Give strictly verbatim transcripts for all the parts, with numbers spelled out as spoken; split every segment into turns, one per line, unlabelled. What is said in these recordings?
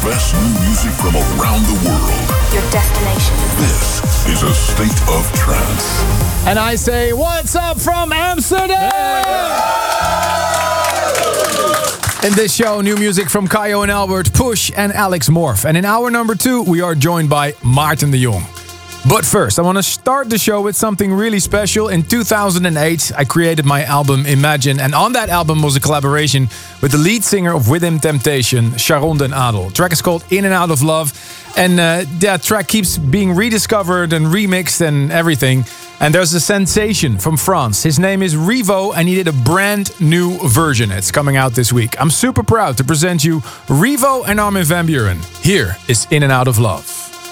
best new music from around the world.
Your destination.
This is a state of trance.
And I say, what's up from Amsterdam? In this show, new music from Kayo and Albert, Push and Alex Morph. And in hour number two, we are joined by Maarten de Jong. But first, I want to start the show with something really special. In two thousand eight, I created my album Imagine. And on that album was a collaboration with the lead singer of Within Temptation, Sharon den Adel. The track is called In and Out of Love. And uh, that track keeps being rediscovered and remixed and everything. And there's a sensation from France. His name is Revo, and he did a brand new version. It's coming out this week. I'm super proud to present you Revo and Armin van Buuren. Here is In and Out of Love.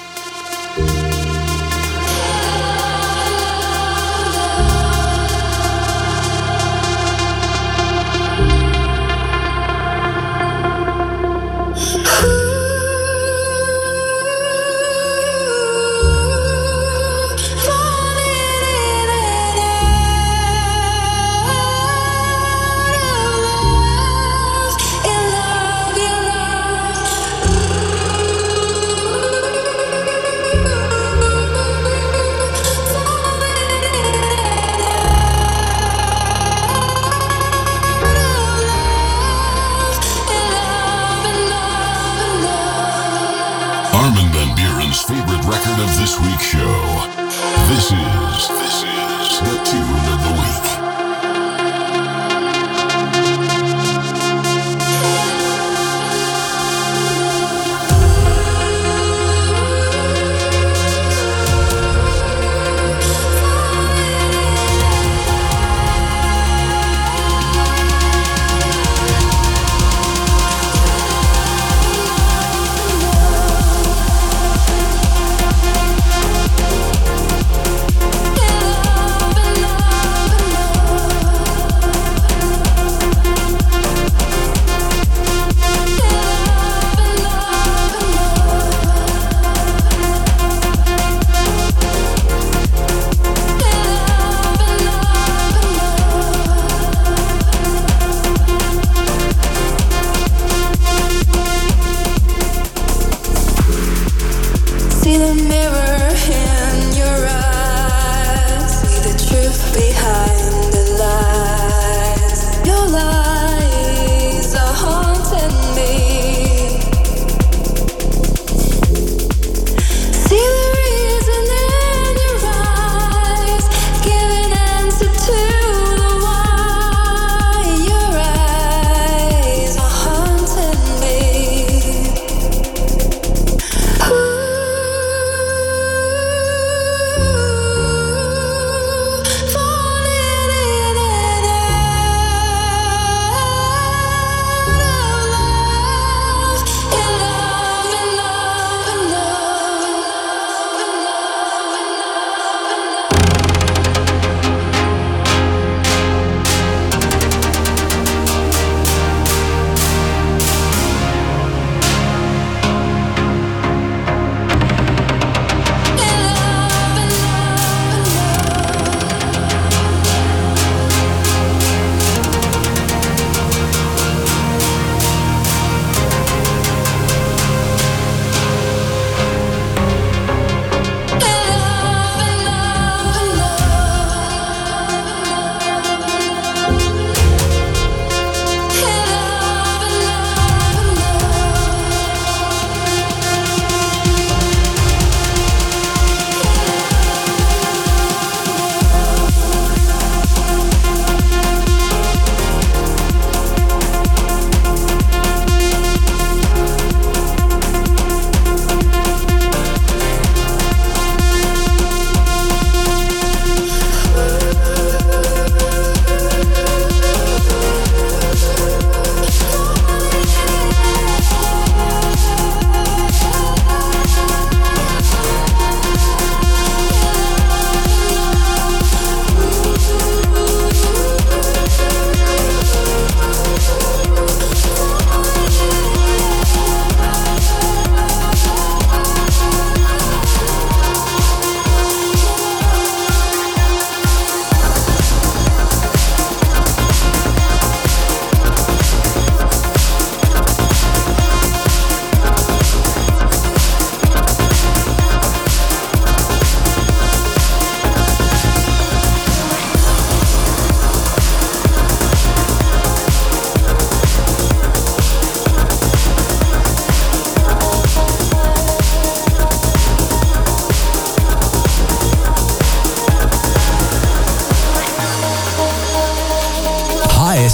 Of this week's show. This is, this is the Tune of the Week.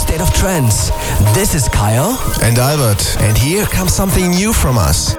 State of Trance. This is Kyle.
And Albert.
And here comes something new from us.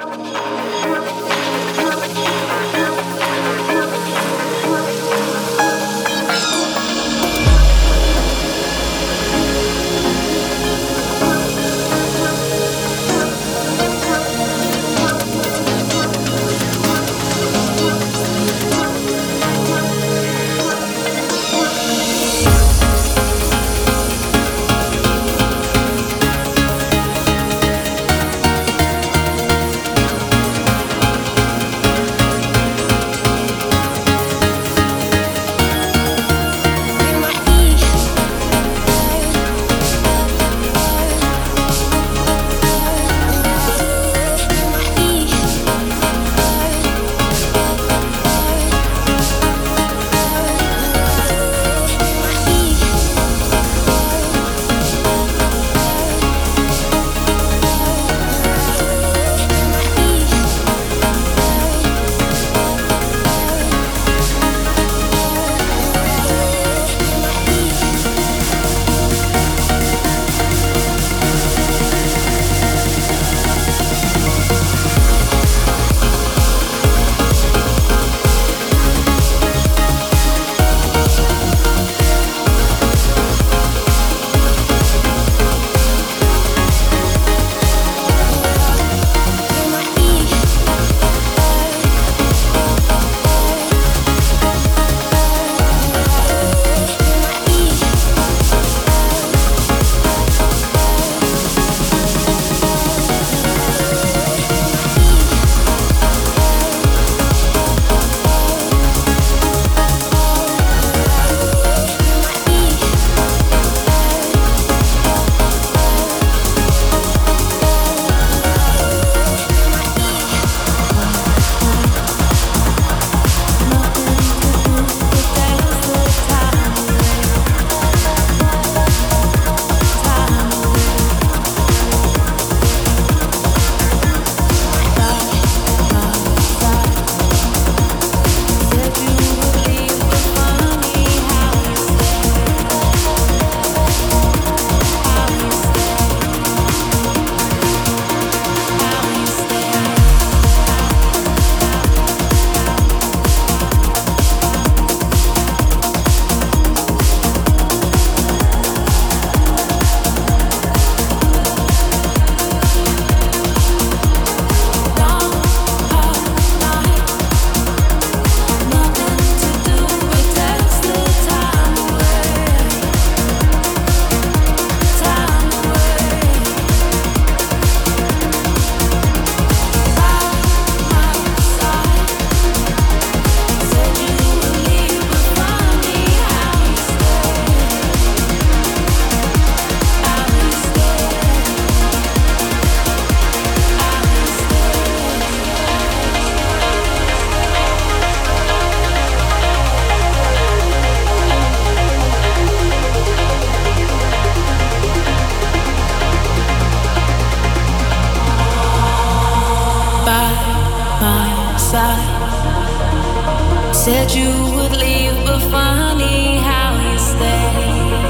Said you would leave, but funny how you stay.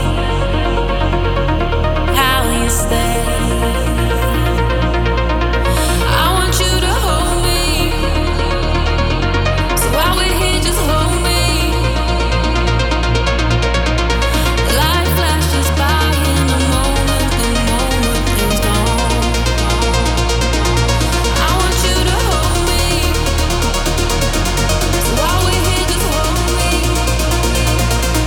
How you stay. I want you to hold me. So while we're here, just hold me. Life flashes by in a moment, the moment is gone. I want you to hold me. So while we're here, just hold me.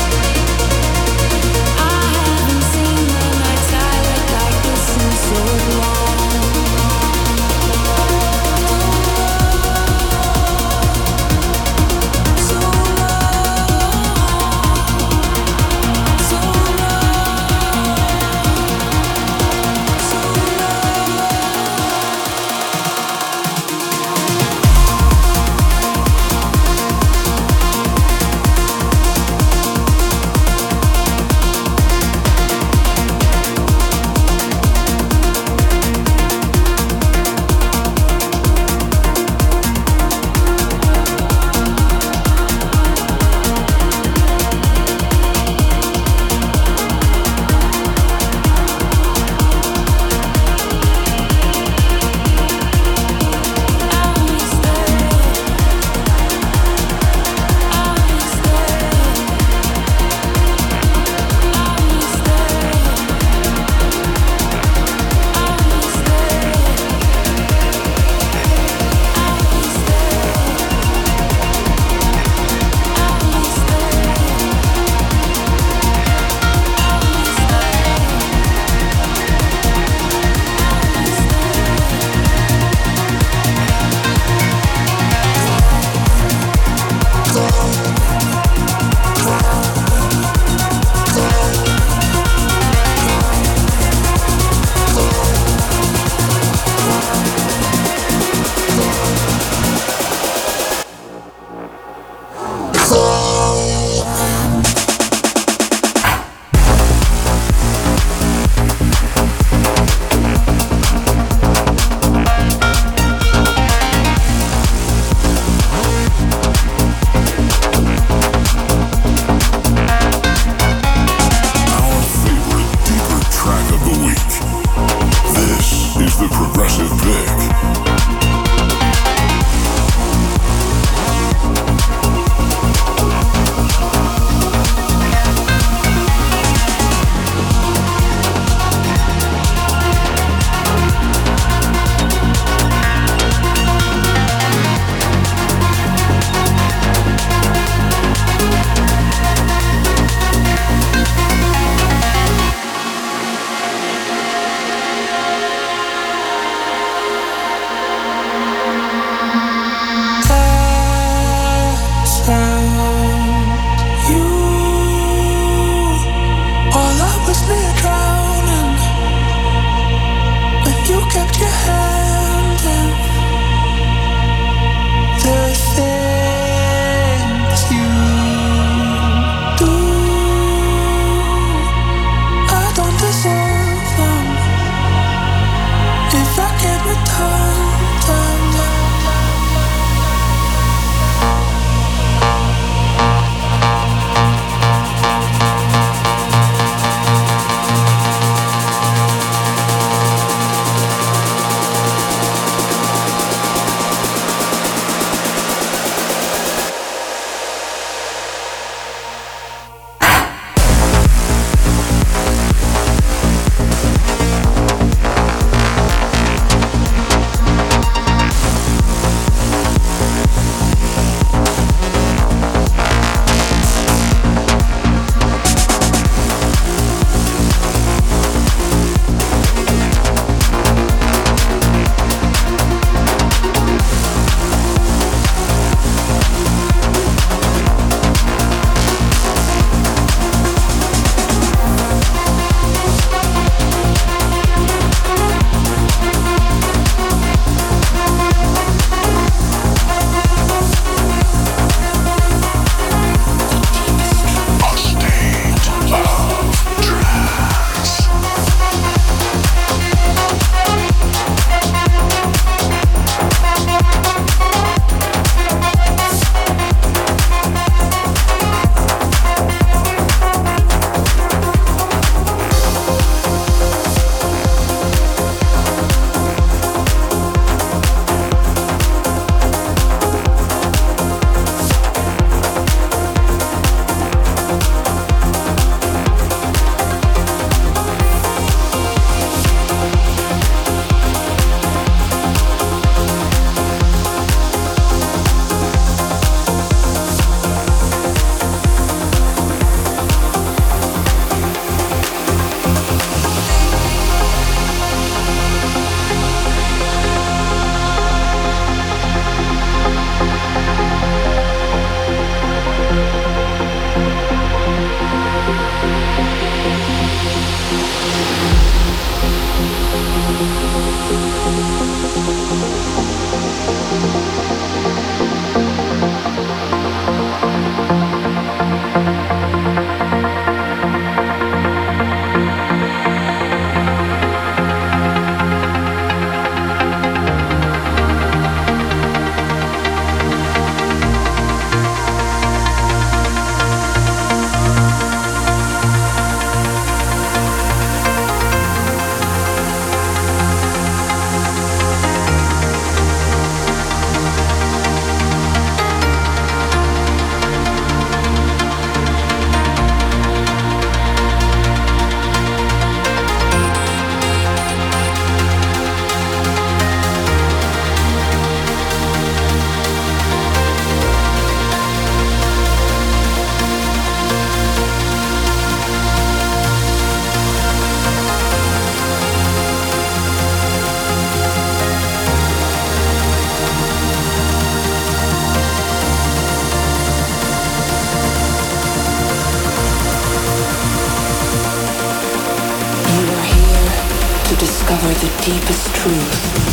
discover the deepest truth.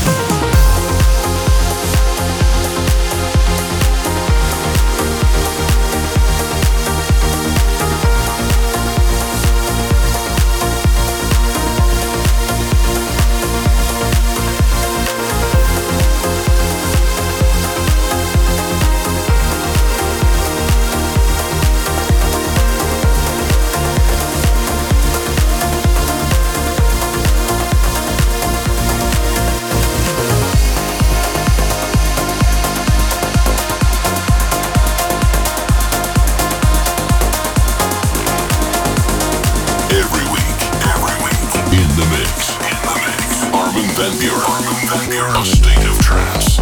Van Buren. Armin van Buren. A State of Trance.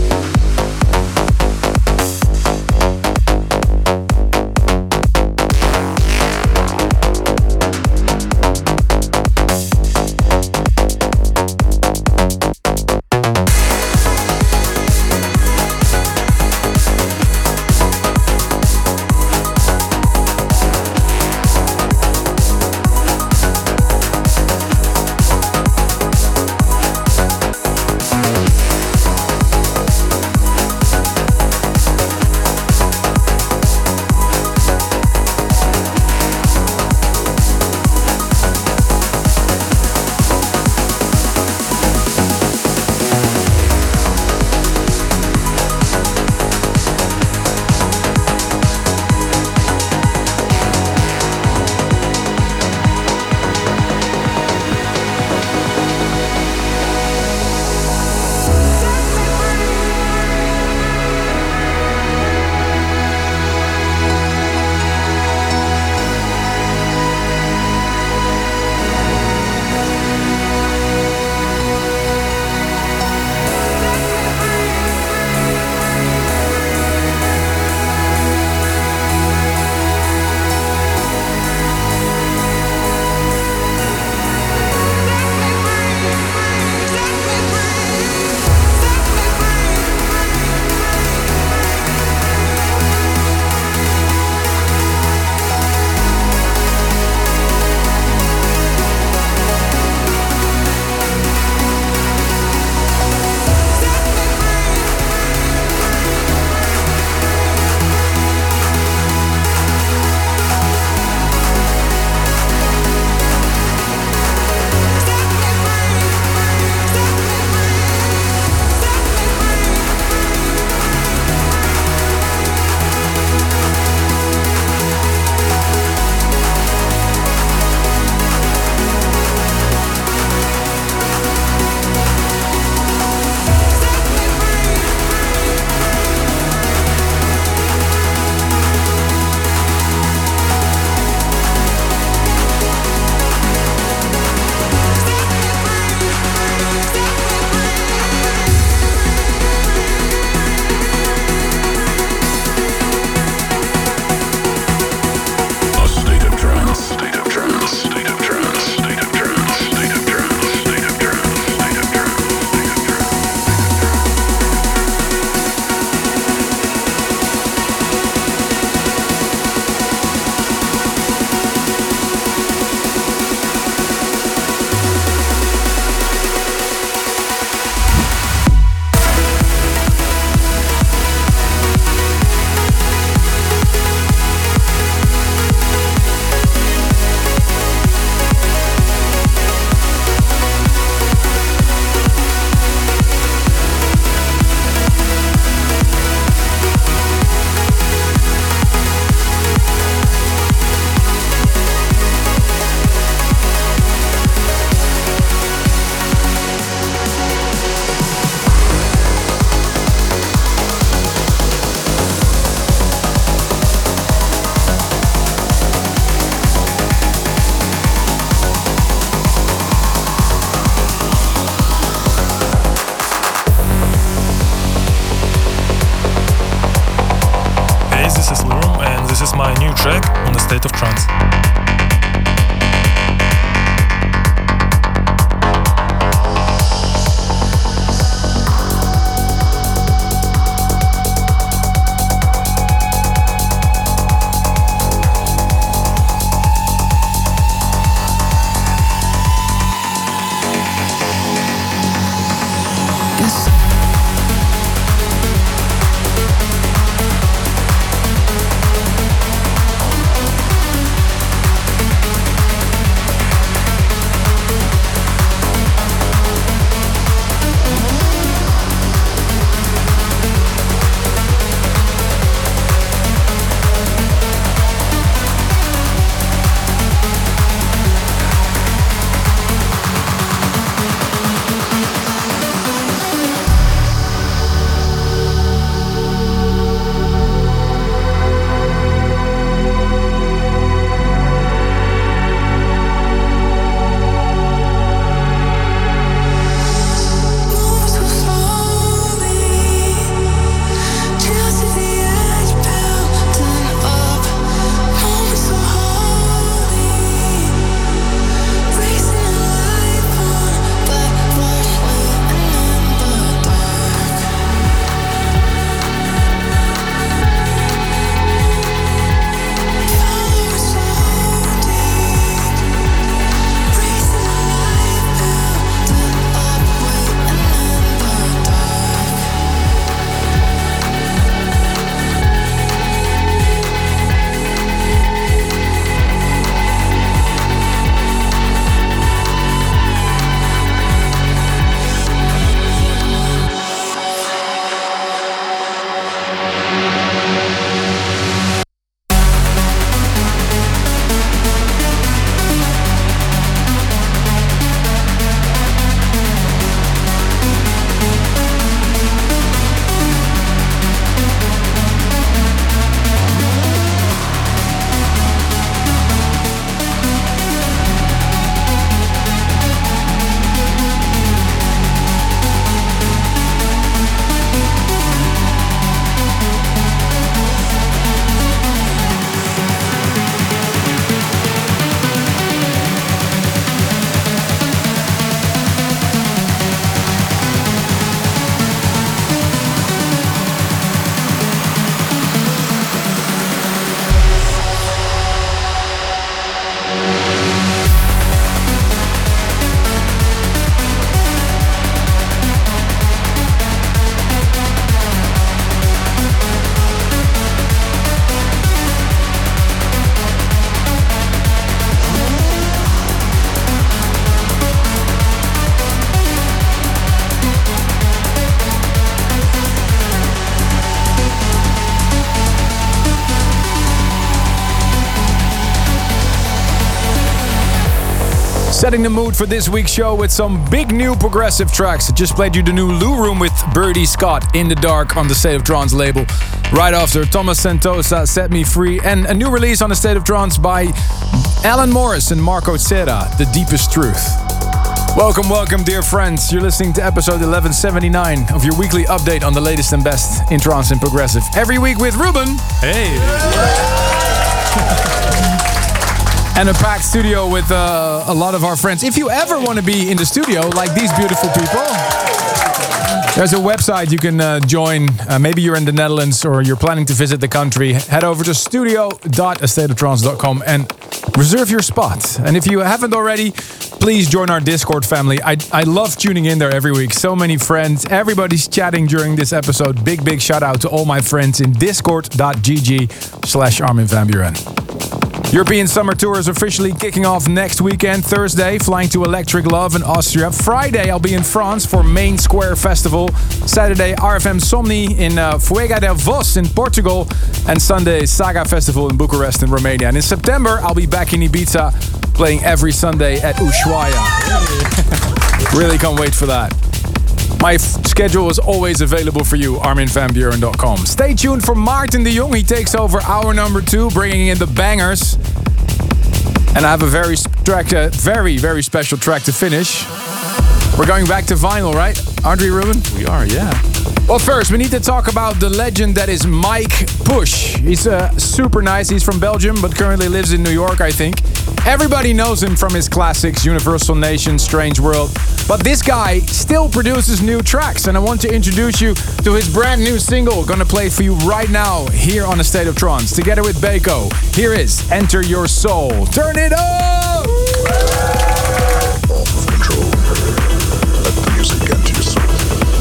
State of Trance.
Setting the mood for this week's show with some big new progressive tracks. I just played you the new Lou Room with Birdie Scott, In the Dark, on the State of Trance label. Right after, Thomas Sentosa, Set Me Free, and a new release on the State of Trance by Alan Morris and Marco Serra, The Deepest Truth. Welcome, welcome, dear friends. You're listening to episode eleven seventy-nine of your weekly update on the latest and best in trance and progressive. Every week with Ruben.
Hey!
And a packed studio with uh, a lot of our friends. If you ever want to be in the studio like these beautiful people, there's a website you can uh, join. Uh, maybe you're in the Netherlands or you're planning to visit the country. Head over to studio dot a state of trance dot com and reserve your spot. And if you haven't already, please join our Discord family. I, I love tuning in there every week. So many friends. Everybody's chatting during this episode. Big, big shout out to all my friends in discord dot g g slash Armin van Buuren. European Summer Tour is officially kicking off next weekend. Thursday, flying to Electric Love in Austria. Friday, I'll be in France for Main Square Festival. Saturday, R F M Somni in uh, Fuega del Vos in Portugal. And Sunday, Saga Festival in Bucharest in Romania. And in September, I'll be back in Ibiza, playing every Sunday at Ushuaia. Really can't wait for that. My f- schedule is always available for you, armin van buuren dot com. Stay tuned for Maarten de Jong. He takes over hour number two, bringing in the bangers. And I have a very, track, uh, very, very special track to finish. We're going back to vinyl, right? Aren't we, Ruben?
We are, yeah.
Well, first, we need to talk about the legend that is Mike Push. He's uh, super nice. He's from Belgium, but currently lives in New York, I think. Everybody knows him from his classics, Universal Nation, Strange World. But this guy still produces new tracks, and I want to introduce you to his brand new single. Gonna play for you right now, here on A State of Trance, together with Beko. Here is Enter Your Soul. Turn it up!
Off of control. Let the music enter your soul.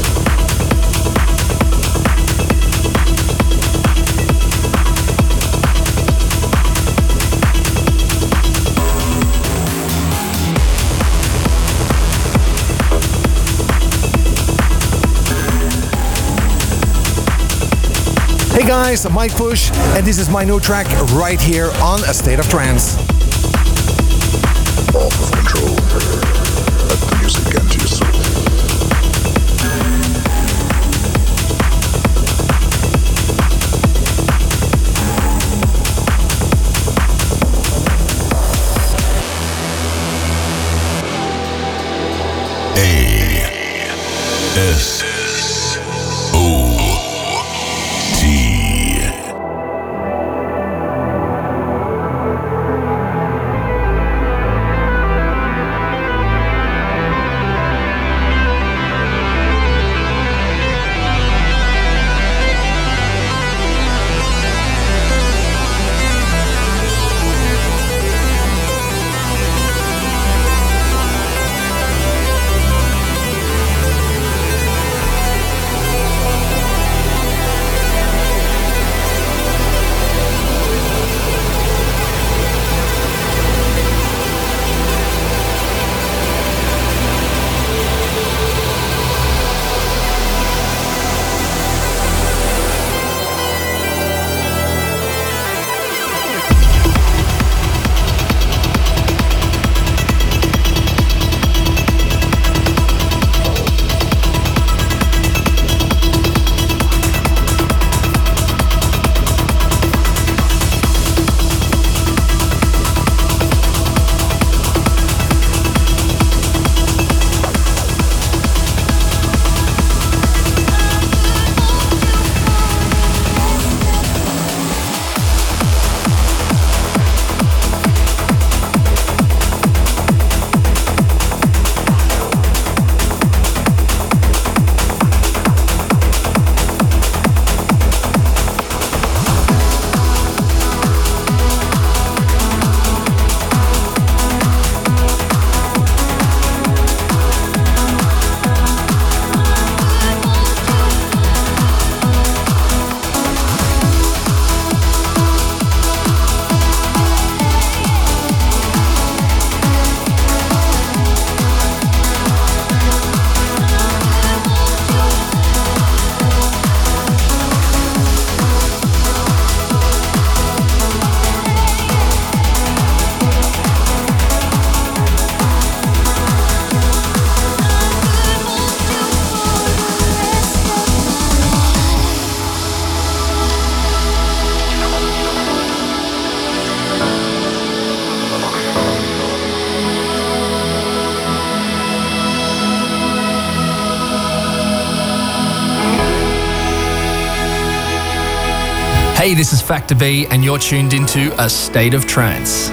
Hey guys, I'm Mike Push, and this is my new track right here on A State of Trance.
Off of control. Let the music enter your soul. A S O T.
Hey, this is Factor B, and you're tuned into A State of Trance.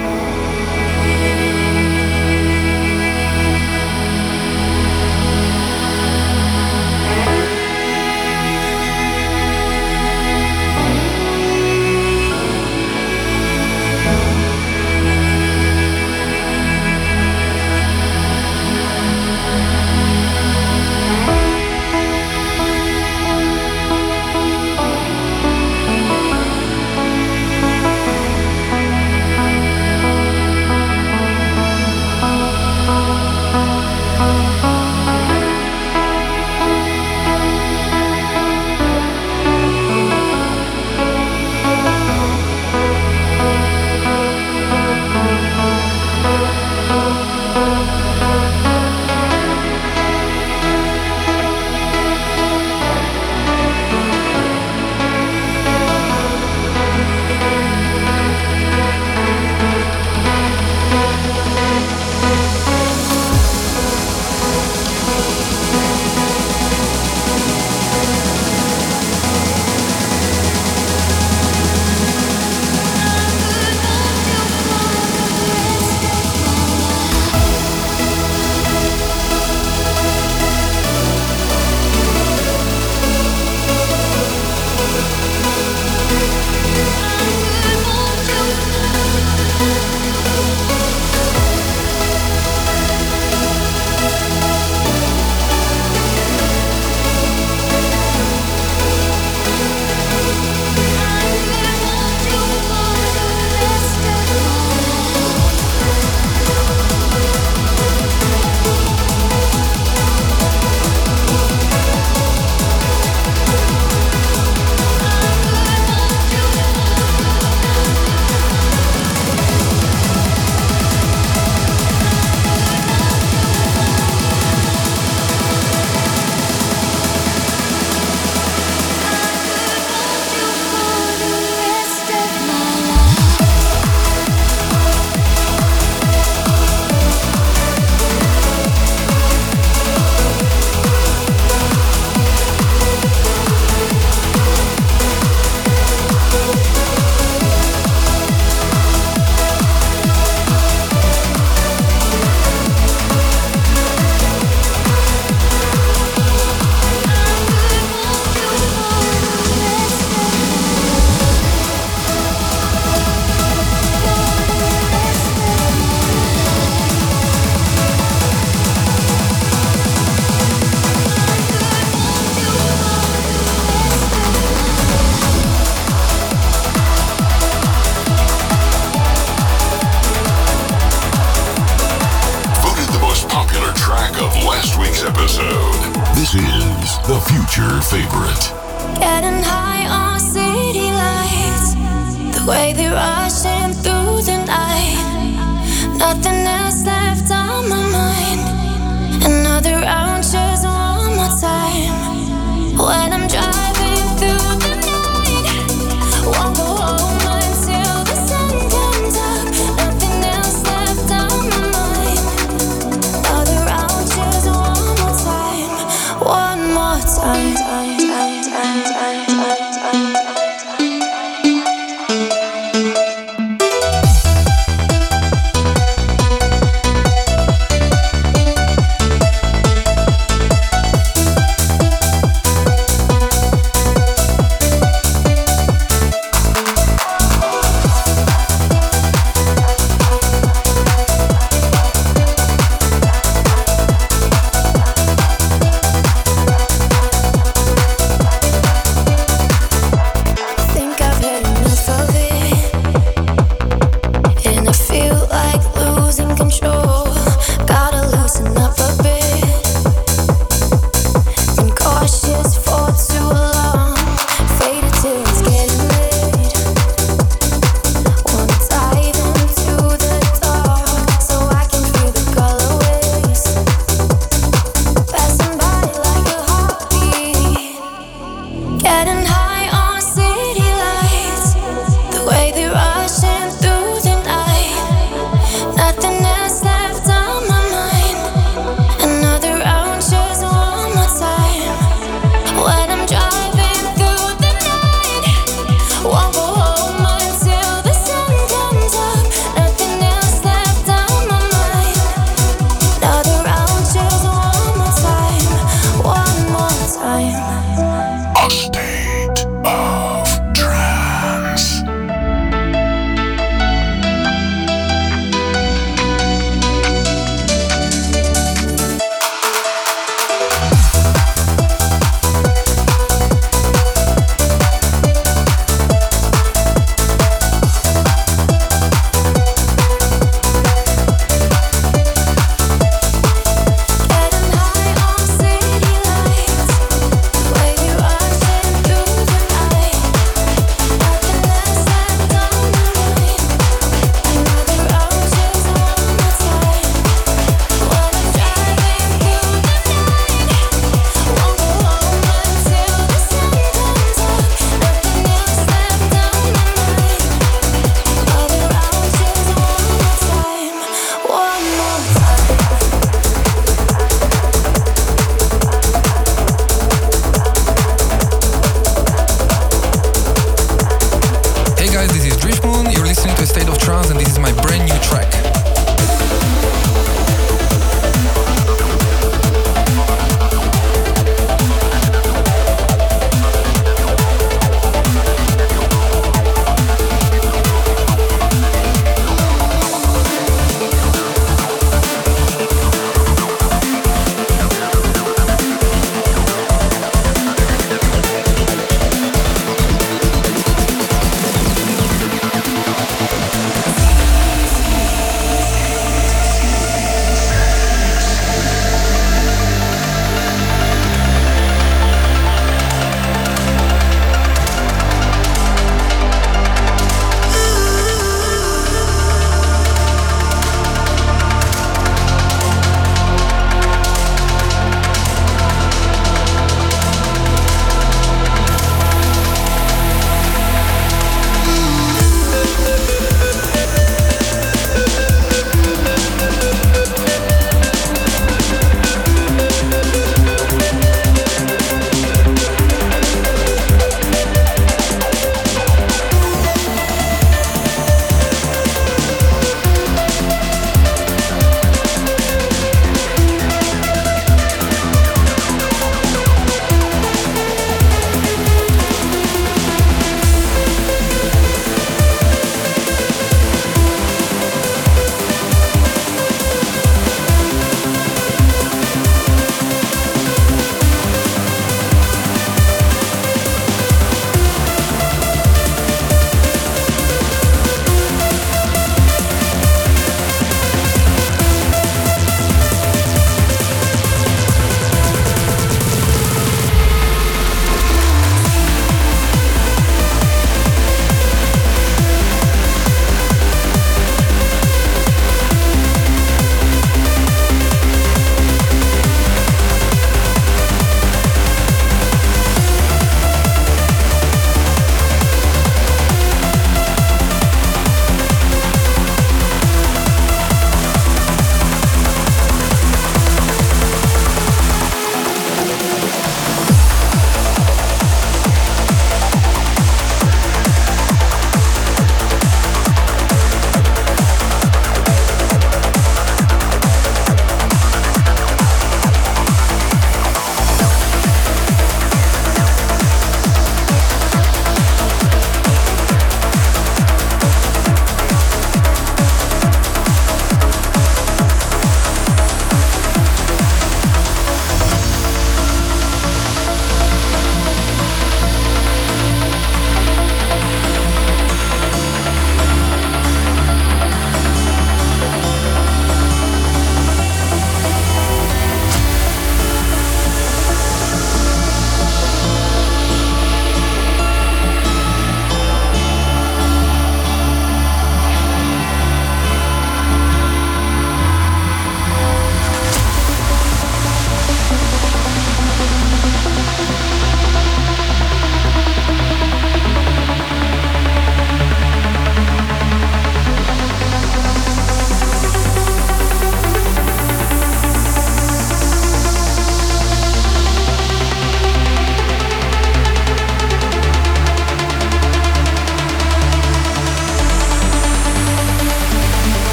The future favorite.
Getting high on city lights, the way they're rushing through the night. Nothing else left on my mind. Another round, just one more time. When I'm driving through the night, won't go home until the sun comes up. Nothing else left on my mind. Another round, just one more time. One more time.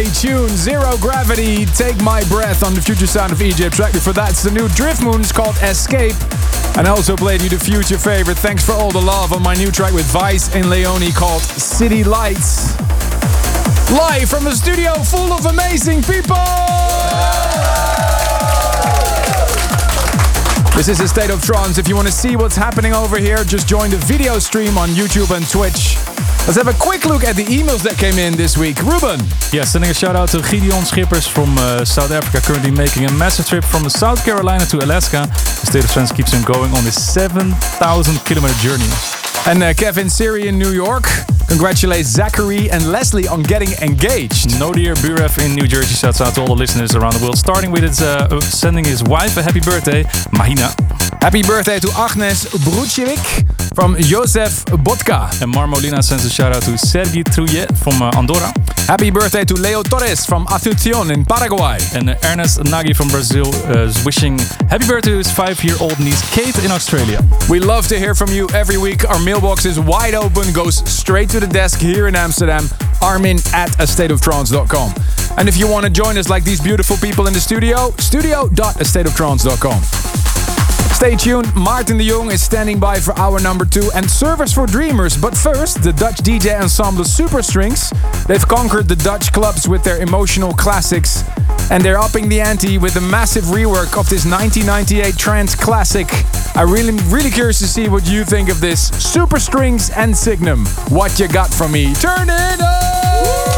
Stay tuned. Zero Gravity, Take My Breath on the Future Sound of Egypt. Track before that, it's the new Drift Moons called Escape. And I also played you the future favorite. Thanks for all the love on my new track with Vice and Leone called City Lights. Live from a studio full of amazing people! This is A State of Trance. If you want to see what's happening over here, just join the video stream on YouTube and Twitch. Let's have a quick look at the emails that came in this week. Ruben.
Yeah, sending a shout out to Gideon Schippers from uh, South Africa, currently making a massive trip from South Carolina to Alaska. The State of Trance keeps him going on this seven thousand kilometer journey.
And uh, Kevin Siri in New York congratulates Zachary and Leslie on getting engaged.
Nodir Buref in New Jersey shouts out to all the listeners around the world, starting with his, uh, sending his wife a happy birthday, Mahina.
Happy birthday to Agnes Brucevic from Josef Botka.
And Marmolina sends a shout out to Sergi Truye from uh, Andorra.
Happy birthday to Leo Torres from Asunción in Paraguay.
And uh, Ernest Nagy from Brazil uh, is wishing happy birthday to his five-year-old niece Kate in Australia.
We love to hear from you every week. Our mailbox is wide open, goes straight to the desk here in Amsterdam. Armin at a state of trance dot com. And if you want to join us like these beautiful people in the studio, studio dot a state of trance dot com. Stay tuned, Maarten de Jong is standing by for hour number two and Servers for Dreamers. But first, the Dutch D J ensemble Superstrings. They've conquered the Dutch clubs with their emotional classics. And they're upping the ante with a massive rework of this nineteen ninety-eight trance classic. I'm really, really curious to see what you think of this. Superstrings and Signum. What you got from me? Turn it up!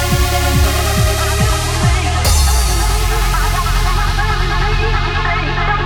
Bye.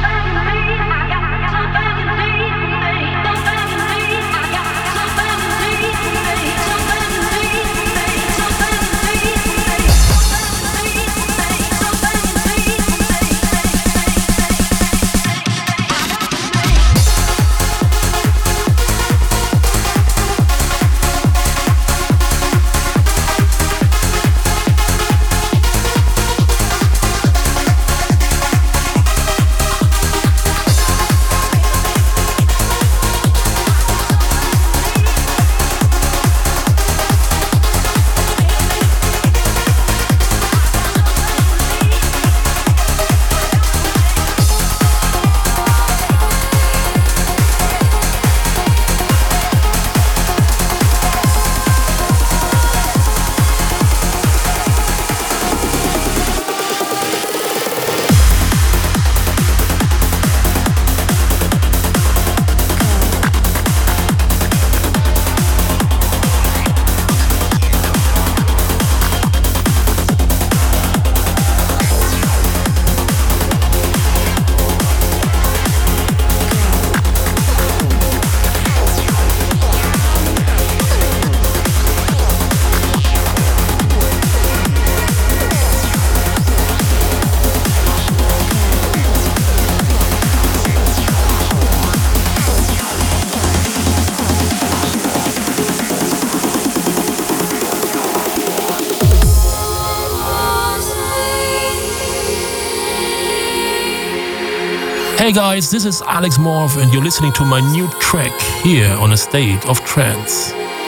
Hey guys, this is Alex Morph and you're listening to my new track here on A State of Trance.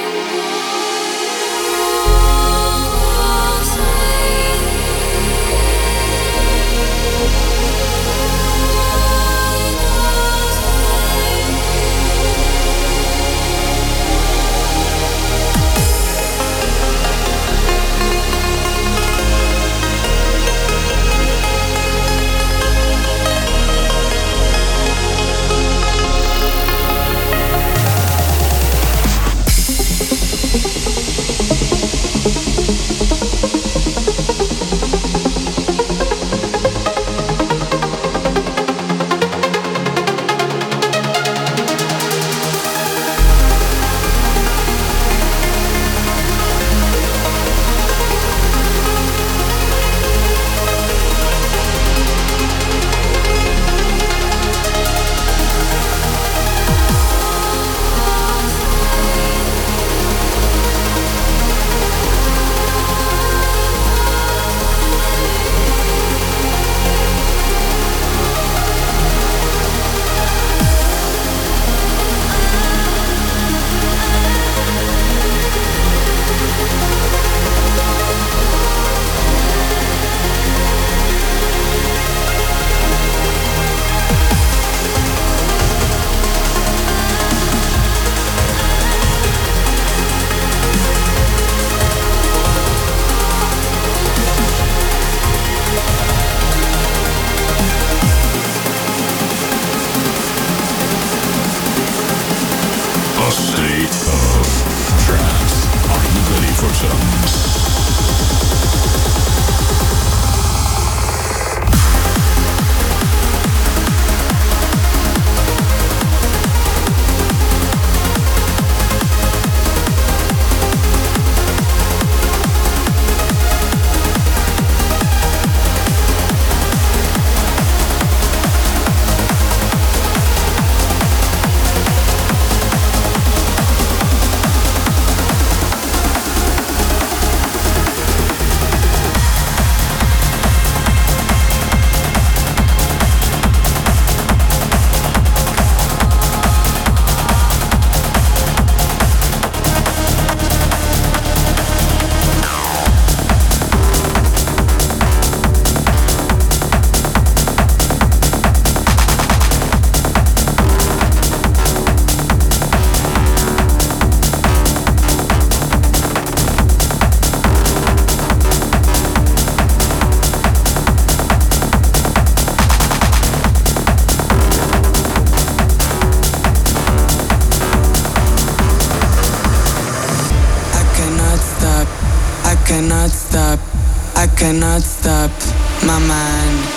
cannot stop, I cannot stop my mind.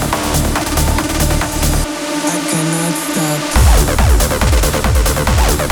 I cannot stop.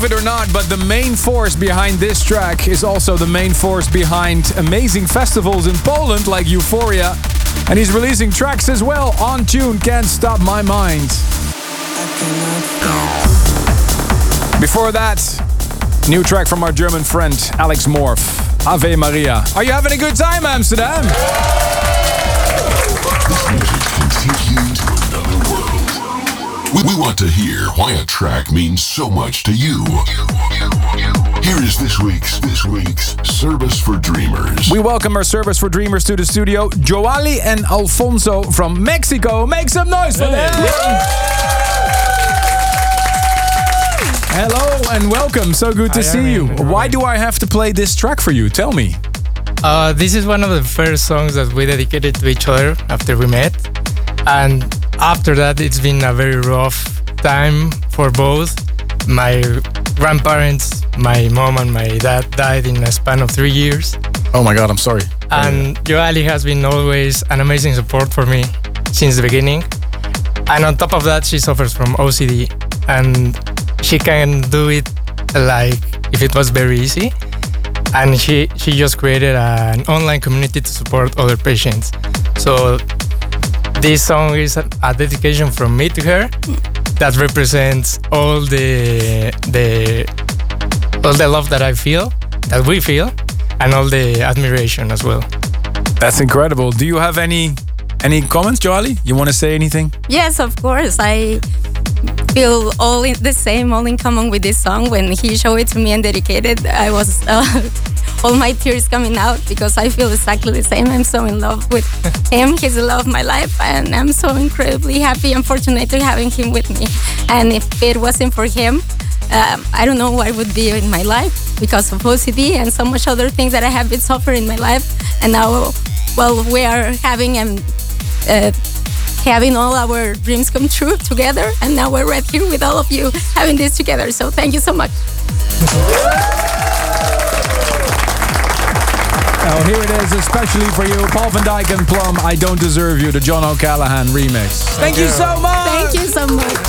believe it or not, but the main force behind this track is also the main force behind amazing festivals in Poland like Euphoria. And he's releasing tracks as well on tune, Can't Stop My Mind. Before that, new track from our German friend Alex Morph, Ave Maria. Are you having a good time, Amsterdam?
This music can take you to another world. We, we want to hear why a track means so much to you. Here is this week's this week's Service for Dreamers.
We welcome our Service for Dreamers to the studio, Joali and Alfonso from Mexico. Make some noise for them! Hello and welcome. So good to
Hi,
see
Armin.
you.
Hi.
Why do I have to play this track for you? Tell me.
Uh, this is one of the first songs that we dedicated to each other after we met. And after that, it's been a very rough time for both. My grandparents, my mom and my dad died in a span of three years.
Oh my God, I'm sorry.
And Joali has been always an amazing support for me since the beginning. And on top of that, she suffers from O C D. And she can do it like if it was very easy. And she, she just created an online community to support other patients. So this song is a, a dedication from me to her that represents all the the all the love that I feel, that we feel, and all the admiration as well.
That's incredible. Do you have any any comments, Joali? You want to say anything?
Yes, of course. I feel all in the same, all in common with this song. When he showed it to me and dedicated, I was uh, all my tears coming out because I feel exactly the same. I'm so in love with him. He's the love of my life, and I'm so incredibly happy and fortunate to having him with me. And if it wasn't for him, um, I don't know what I would be in my life because of O C D and so much other things that I have been suffering in my life. And now, well, we are having um, uh, having all our dreams come true together, and now we're right here with all of you having this together. So thank you so much.
Oh, here it is, especially for you, Paul van Dyk and Plum, I Don't Deserve You, the John O'Callaghan remix. Thank, Thank you so much!
Thank you so much.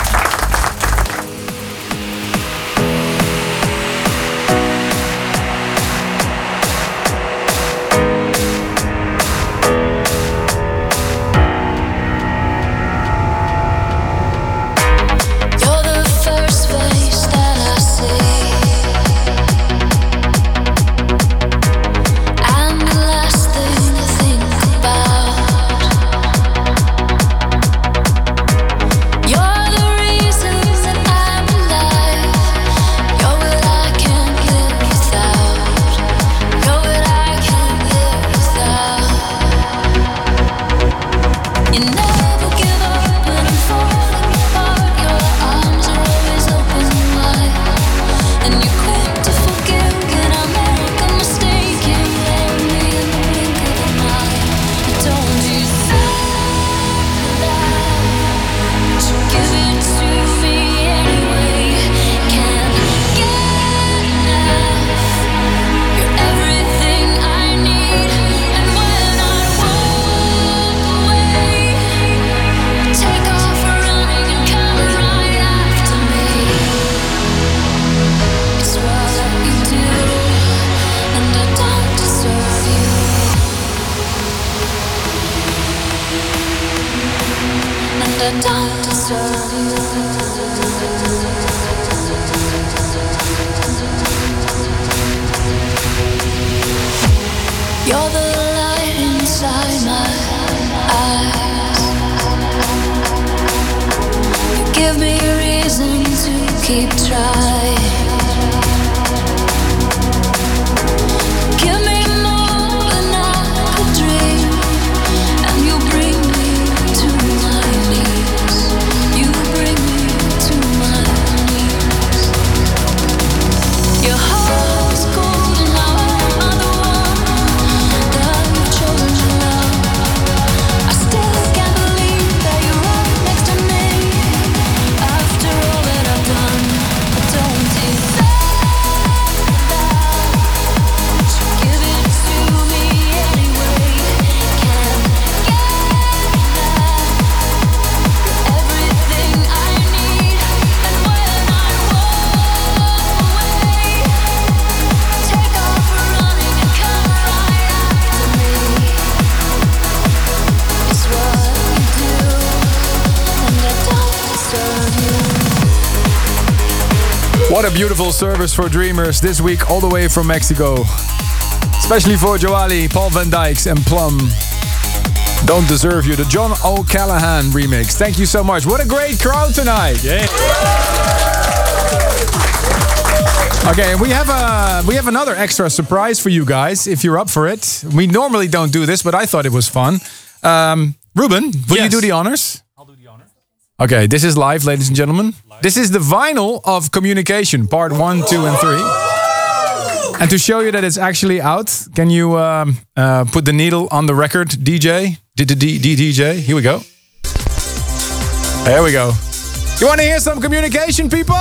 You're the light inside my eyes. You give me a reason to keep trying. Give me more than I could dream, and you bring me to my knees. You bring me to my knees. Your heart is cold and I'm the one that you've chosen to love. I still can't believe that you're right next to me. After all that I've done, I don't
What a beautiful service for Dreamers this week, all the way from Mexico. Especially for Joali, Paul Van Dykes, and Plum. Don't Deserve You, the John O'Callaghan remix. Thank you so much. What a great crowd tonight.
Yeah.
Okay, we have a we have another extra surprise for you guys, if you're up for it. We normally don't do this, but I thought it was fun. Um, Ruben, will
Yes.
you do the honors?
I'll do the honor.
Okay, this is live, ladies and gentlemen. This is the vinyl of Communication, part one, two, and three. And to show you that it's actually out, can you um, uh, put the needle on the record, D J? D D D D J. Here we go. There we go. You want to hear some Communication, people?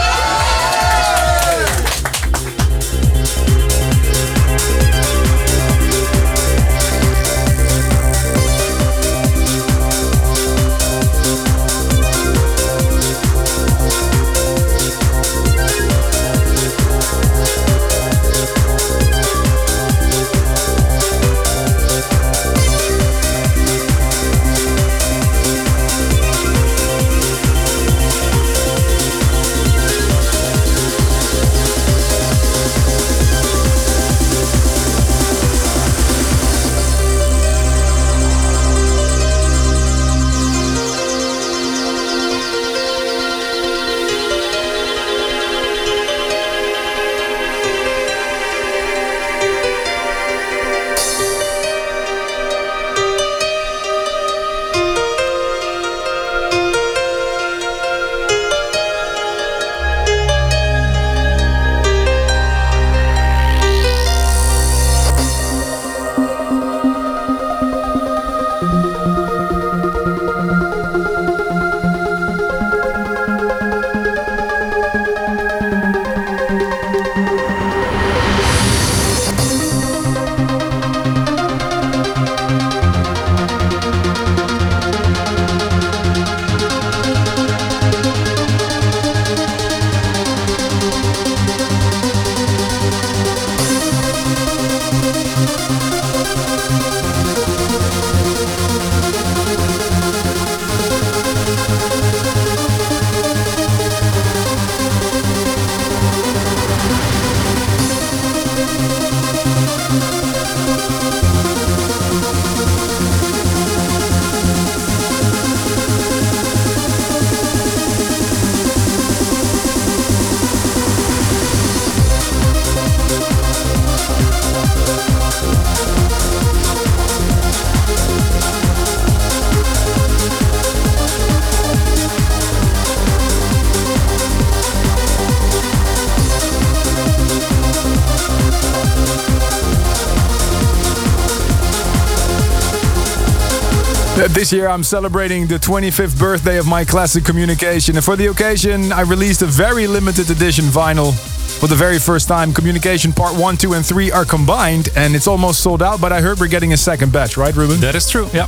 This year I'm celebrating the twenty-fifth birthday of my classic Communication, and for the occasion I released a very limited edition vinyl. For the very first time, Communication part one, two and three are combined, and it's almost sold out, but I heard we're getting a second batch, right, Ruben?
That is true, yeah.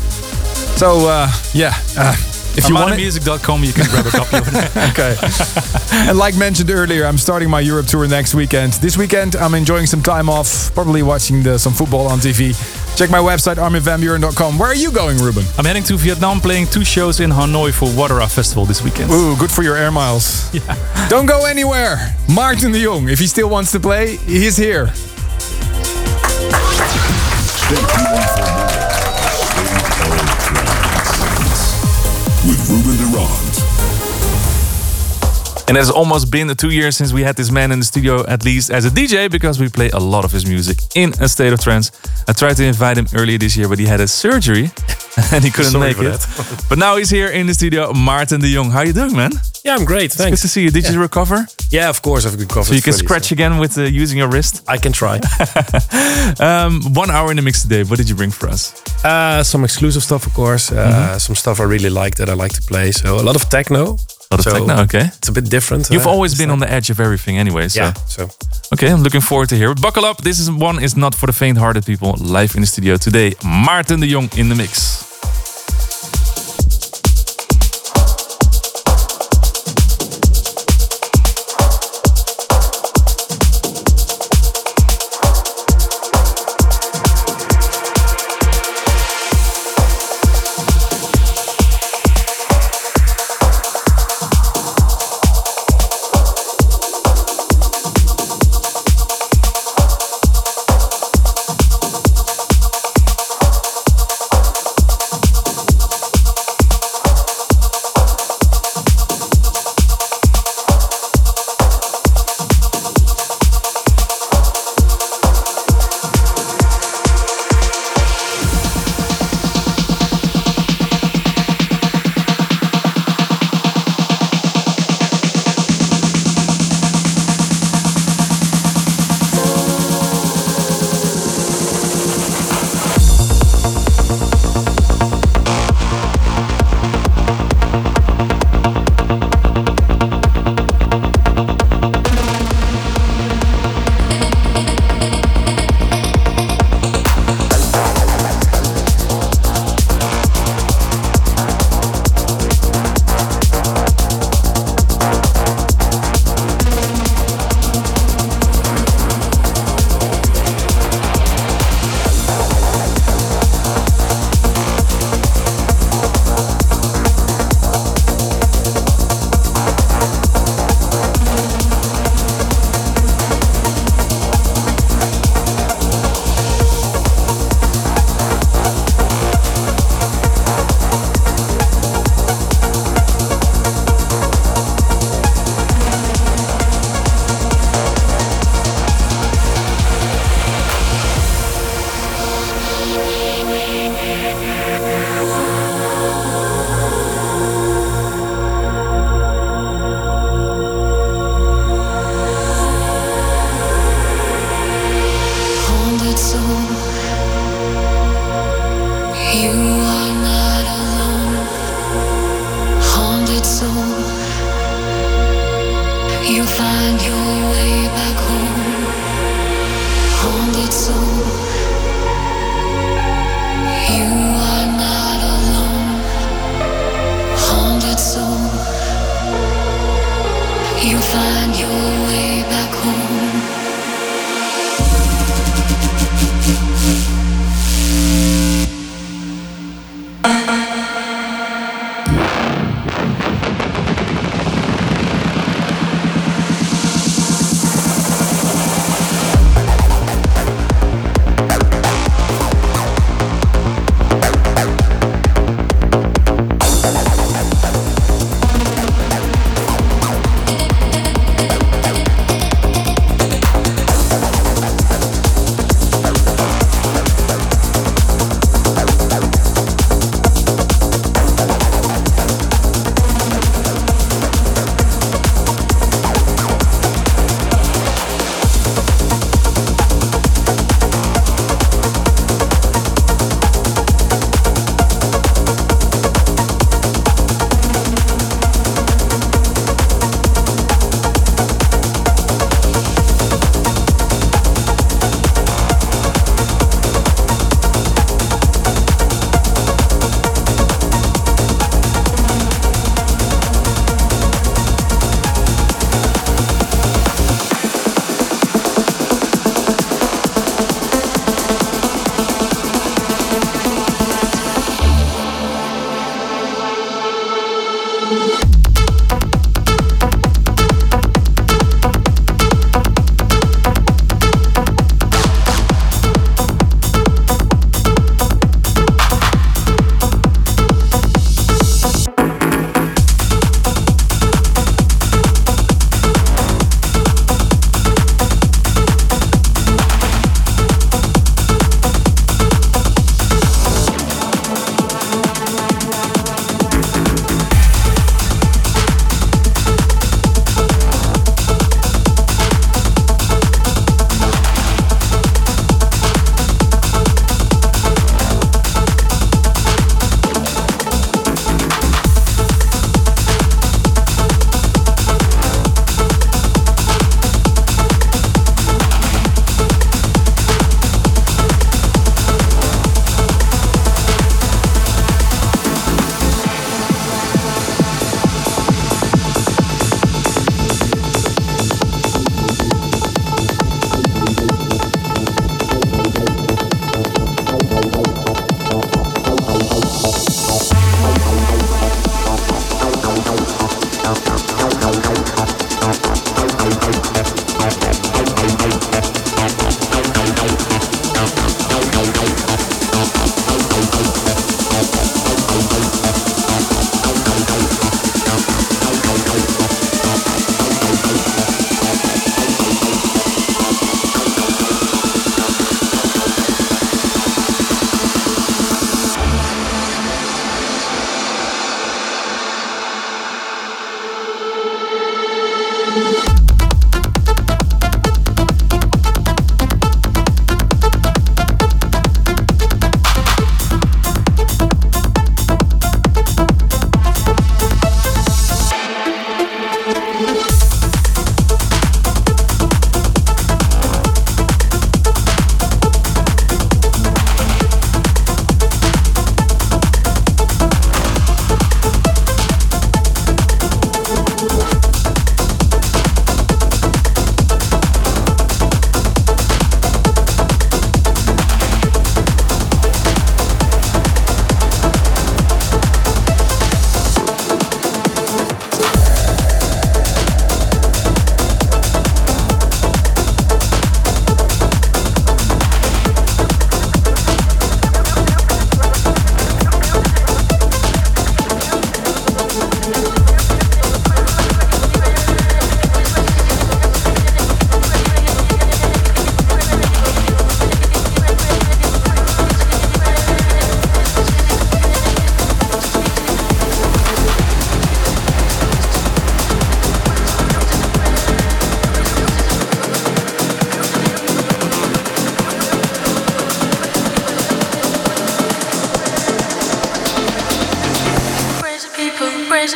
So, uh, yeah. Uh, if you want
music dot com, you can grab a copy of it.
Okay. And like mentioned earlier, I'm starting my Europe tour next weekend. This weekend, I'm enjoying some time off, probably watching the, some football on T V. Check my website, armin van buuren dot com. Where are you going, Ruben?
I'm heading to Vietnam, playing two shows in Hanoi for Wadera Festival this weekend.
Ooh, good for your air miles.
Yeah.
Don't go anywhere. Maarten de Jong, if he still wants to play, he's here.
Stay tuned for more State of Trance with Ruben de Ronde.
And it has almost been two years since we had this man in the studio, at least as a D J, because we play a lot of his music in a state of trance. I tried to invite him earlier this year, but he had a surgery and he couldn't
Sorry
make
for
it.
that.
But now he's here in the studio, Maarten de Jong. How you doing, man?
Yeah, I'm great.
It's
Thanks.
good to see you. Did
yeah.
you recover?
Yeah, of course I've recovered.
So you can
fully,
scratch
so.
again with uh, using your wrist?
I can try.
um, one hour in the mix today. What did you bring for us?
Uh, some exclusive stuff, of course. Uh,
Mm-hmm.
Some stuff I really like that I like to play. So a lot of techno.
A lot of
so
techno, okay.
It's a bit different.
You've
uh,
always
it's
been
like-
on the edge of everything anyway. So.
Yeah, so.
Okay, I'm looking forward to hear it. Buckle up. This is one is not for the faint-hearted people. Live in the studio today. Maarten de Jong in the mix.
soul. You are not alone. Haunted soul. You find your way back home. Haunted soul. You are not alone. Haunted soul. You find your way back home.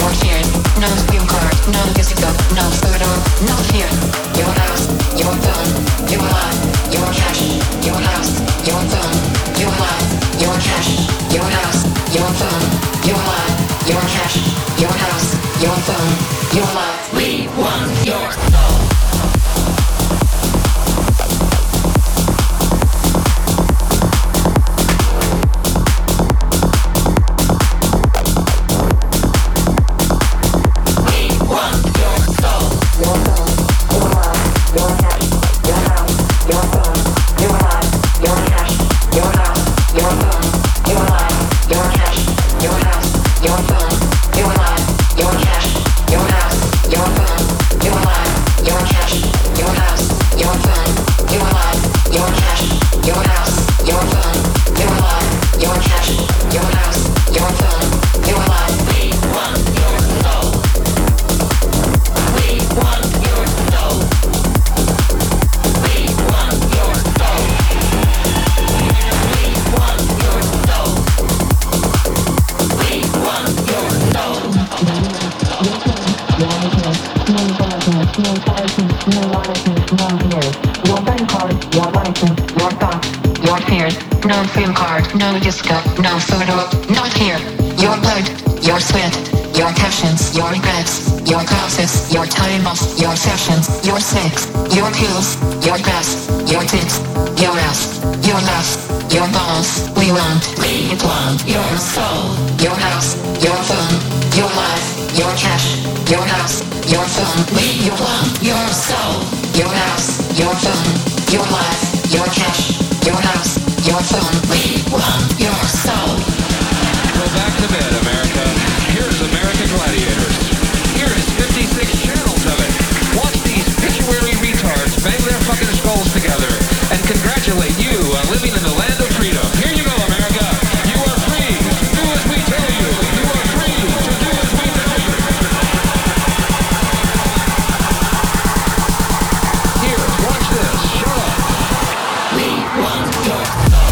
your fears. No SIM card, no disco, no photo, not here. Your house, your phone, your life, your cash. Your house, your phone, your life, your cash. Your house, your phone, your life, your cash. Your house, your phone, your life. We want your soul. No SIM card, no disco, no photo, not here. Your blood, your sweat, your passions, your regrets, your causes, your time off, your sessions, your sex, your pills, your gas, your tits, your ass, your laughs, your balls. We want, we want your soul. Your house, your phone, your life, your cash, your house, your phone. We want your soul. Your house, your phone, your life, your cash, your house, your phone. We want your soul.
Go back to bed, America. Here's American Gladiators. Here's fifty-six channels of it. Watch these pituitary retards bang their fucking skulls together and congratulate you on living in the land of freedom. Here you go, America. You are free to do as we tell you. You are free to do as we tell you. Here, watch this. Shut up.
We want your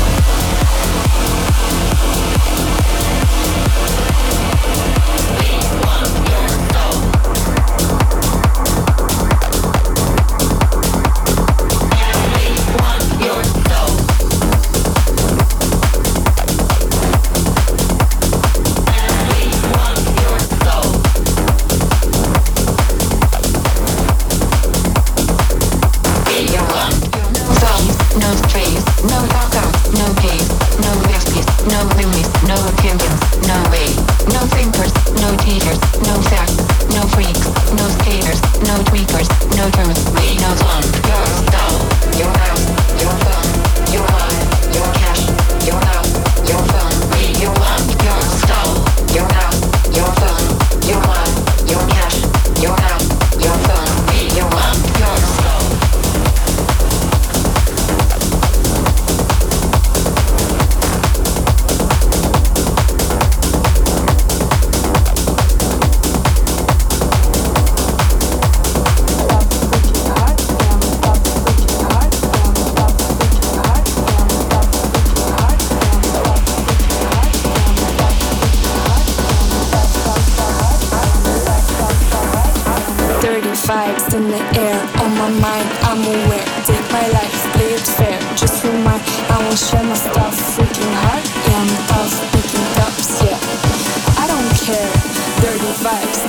vibes in the air, on my mind, I'm aware. Take my life, play it fair. Just remind, I won't share my stuff. Freaking hard, yeah, I'm tough. Picking cups, yeah. I don't care, dirty vibes.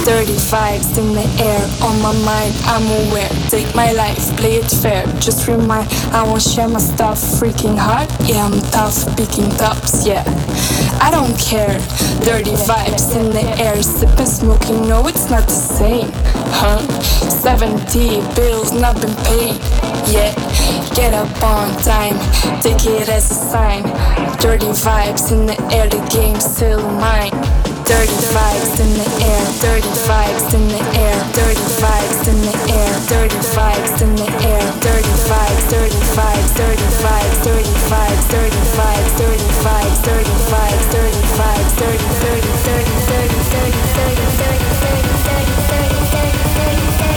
Dirty vibes in the air, on my mind, I'm aware. Take my life, play it fair. Just remind, I won't share my stuff. Freaking hard, yeah, I'm tough. Picking tops, yeah. I don't care. Dirty vibes in the air, sipping, smoking. No, it's not the same, huh? seventy bills not been paid. Yeah, get up on time. Take it as a sign. Dirty vibes in the air, the game's still mine. Dirty vibes in the air, dirty vibes in the air, dirty vibes in the air, dirty vibes in the air, dirty vibes, dirty vibes, dirty vibes, dirty vibes, dirty vibes, dirty vibes, dirty vibes, dirty vibes, dirty, dirty, dirty, dirty, dirty, dirty, dirty, dirty, dirty, dirty, dirty.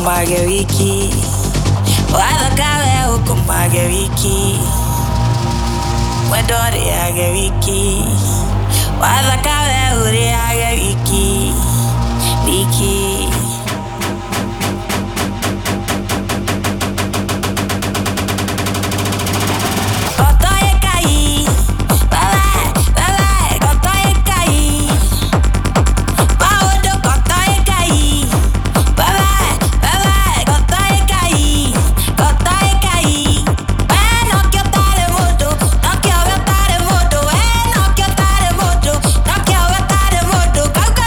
kumbage wiki Wada kawe u kumbage wiki Wedori age wiki Wada kawe uri age wiki Wiki Go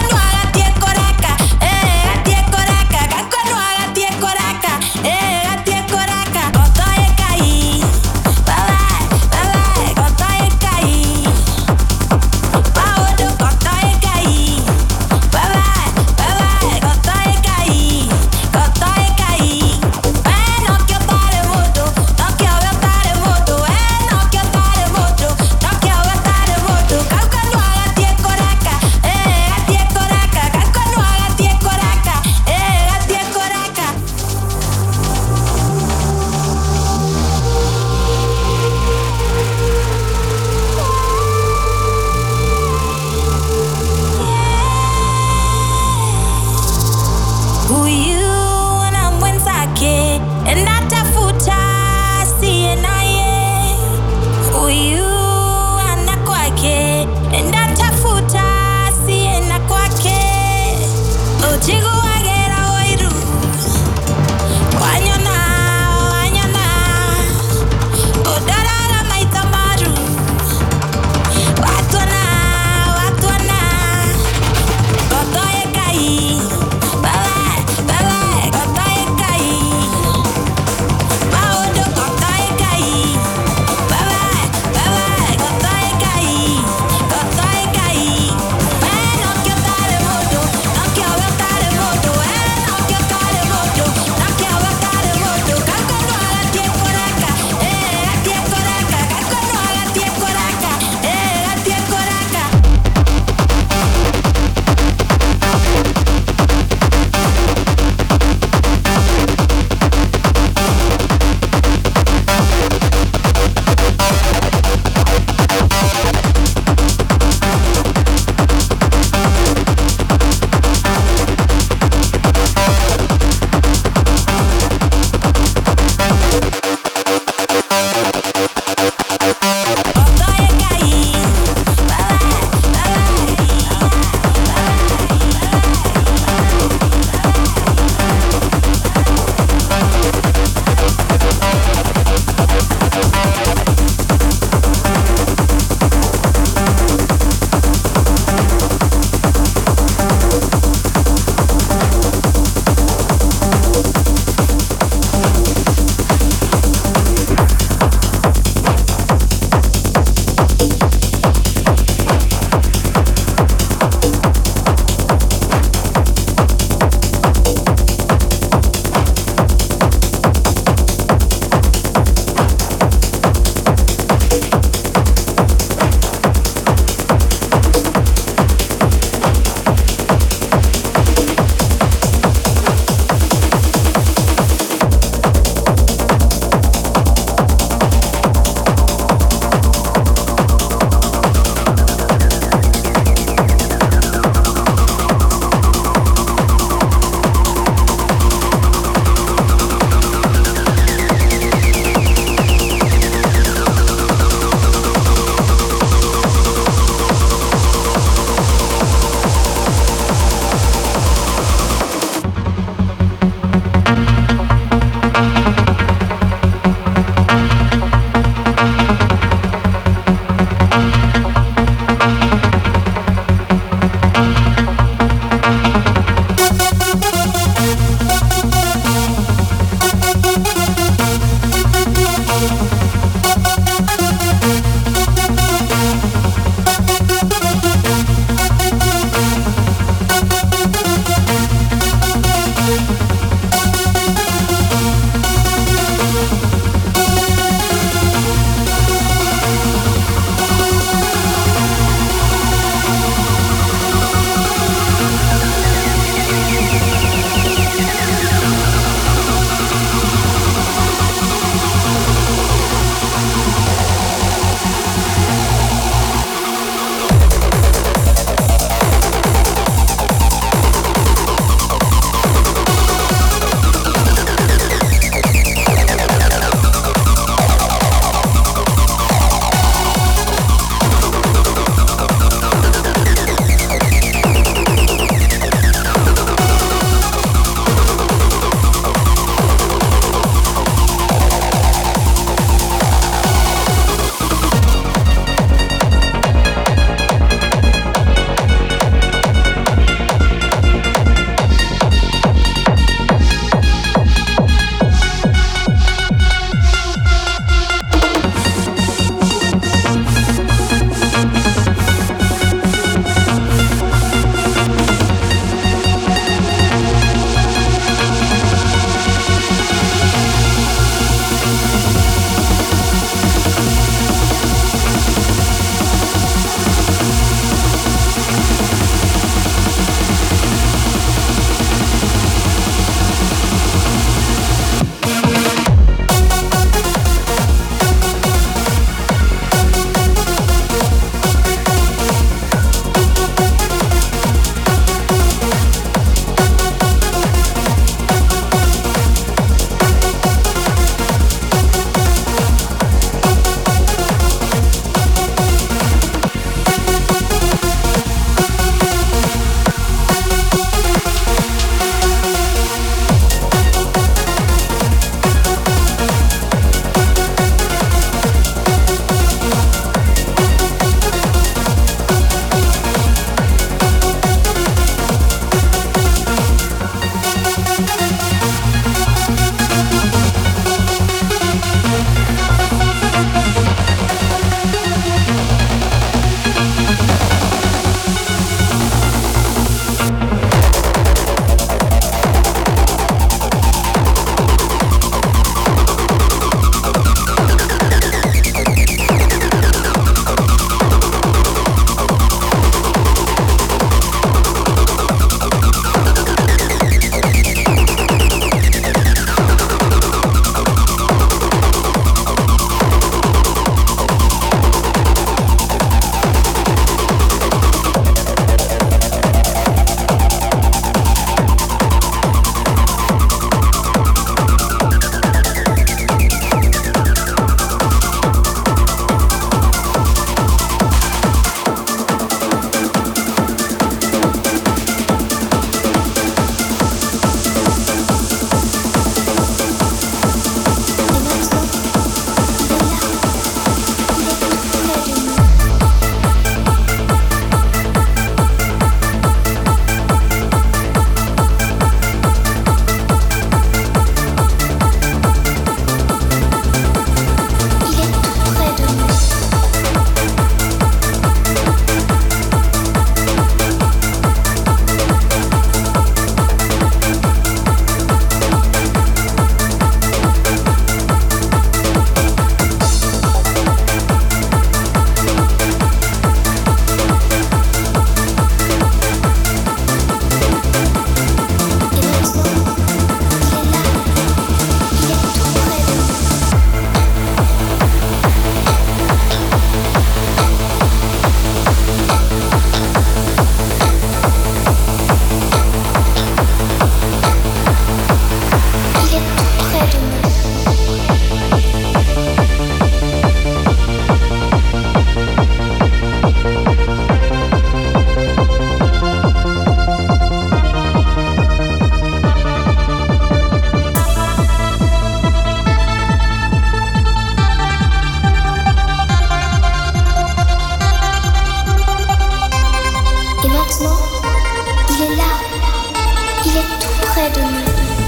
près de nous.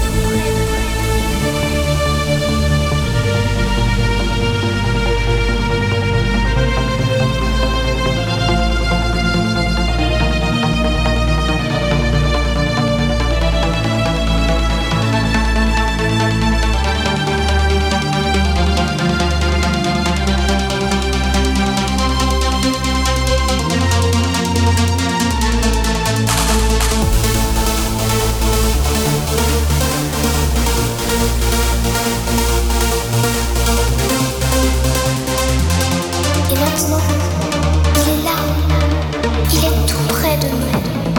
Et maintenant, il est là, il est tout près de nous.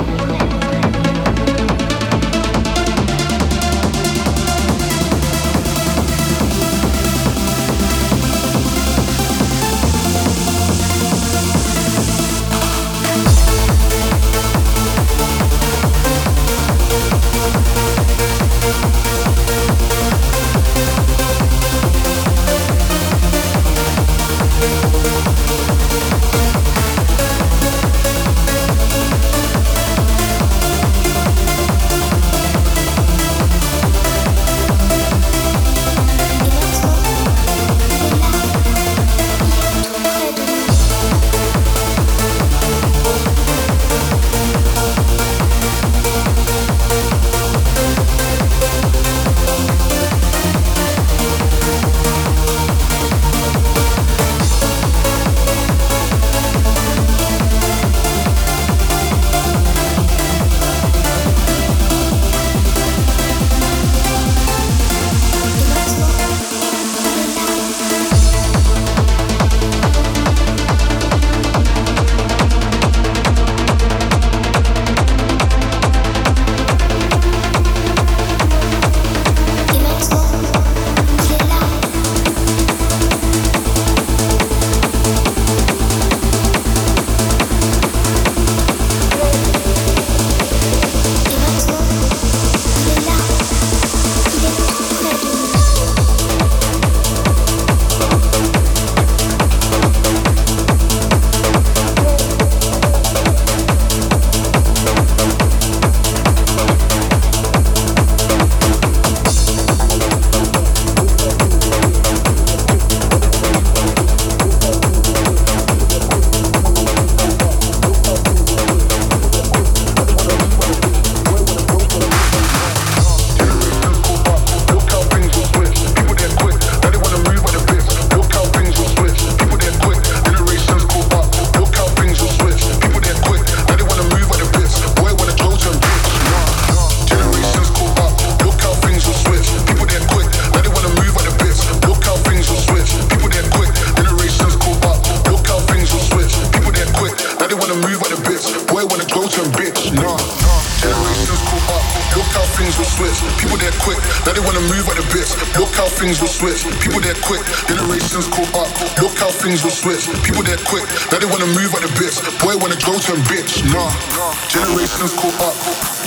things will switch. People that quick, generations caught up. Look how things will switch. People that quick, now they wanna move like a bitch. Boy wanna go to a bitch. Nah, generations caught up.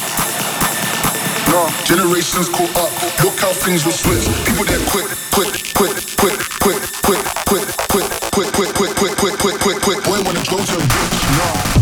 Nah, generations caught up. Look how things will switch. People that quick, quick, quick, quick, quick, quick, quick, quick, quick, quick, quick, quick, quick, quick, quick, quick. Boy wanna go to a bitch. Nah.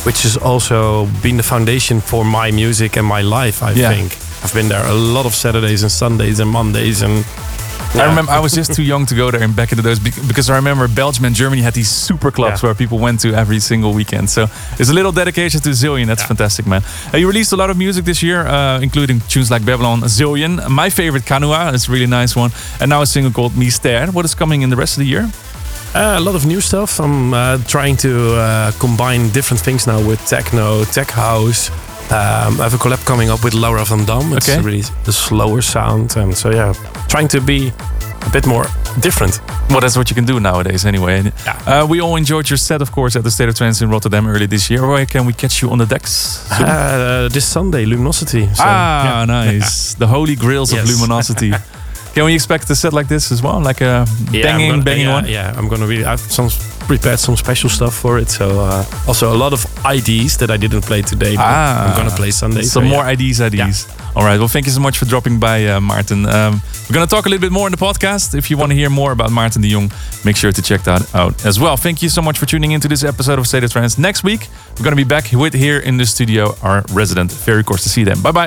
which has also been the foundation for my music and my life, I
Yeah.
think. I've been there a lot of Saturdays and Sundays and Mondays and...
I remember I was just too young to go there and back into those bec- because I remember Belgium and Germany had these super clubs
Yeah.
where people went to every single weekend. So it's a little dedication to Zillion. That's fantastic, man. Uh, you released a lot of music this year, uh, including tunes like Babylon, Zillion. My favorite, Kanua, is a really nice one. And now a single called Mystère. What is coming in the rest of the year?
Uh, a lot of new stuff. I'm uh, trying to uh, combine different things now with techno, tech house. Um, I have a collab coming up with Laura Van Dam. It's
Okay.
really a slower sound. And so, yeah, trying to be a bit more different.
Well, that's what you can do nowadays anyway. Uh, we all enjoyed your set, of course, at the State of Trance in Rotterdam early this year. Where can we catch you on the decks?
Uh, this Sunday, Luminosity. So,
ah,
yeah.
nice. The holy grails of
Yes.
Luminosity. Can we expect a set like this as well? Like a
Yeah,
banging,
I'm gonna,
banging
yeah,
one?
Yeah, I'm gonna really. I've some prepared some special stuff for it. So uh, also a lot of I Ds that I didn't play today. But
Ah,
I'm gonna play Sunday.
Some
so,
more
yeah.
I Ds, I Ds. All right. Well, thank you so much for dropping by, uh, Maarten. Um, we're going to talk a little bit more in the podcast. If you want to hear more about Maarten de Jong, make sure to check that out as well. Thank you so much for tuning into this episode of State of Trance. Next week, we're going to be back with here in the studio our resident Ferry Corsten. See you then. Bye bye.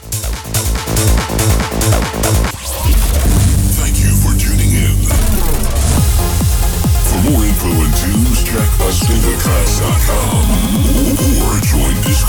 Thank you for tuning in. For more info and tunes, check a state of trance dot com or join this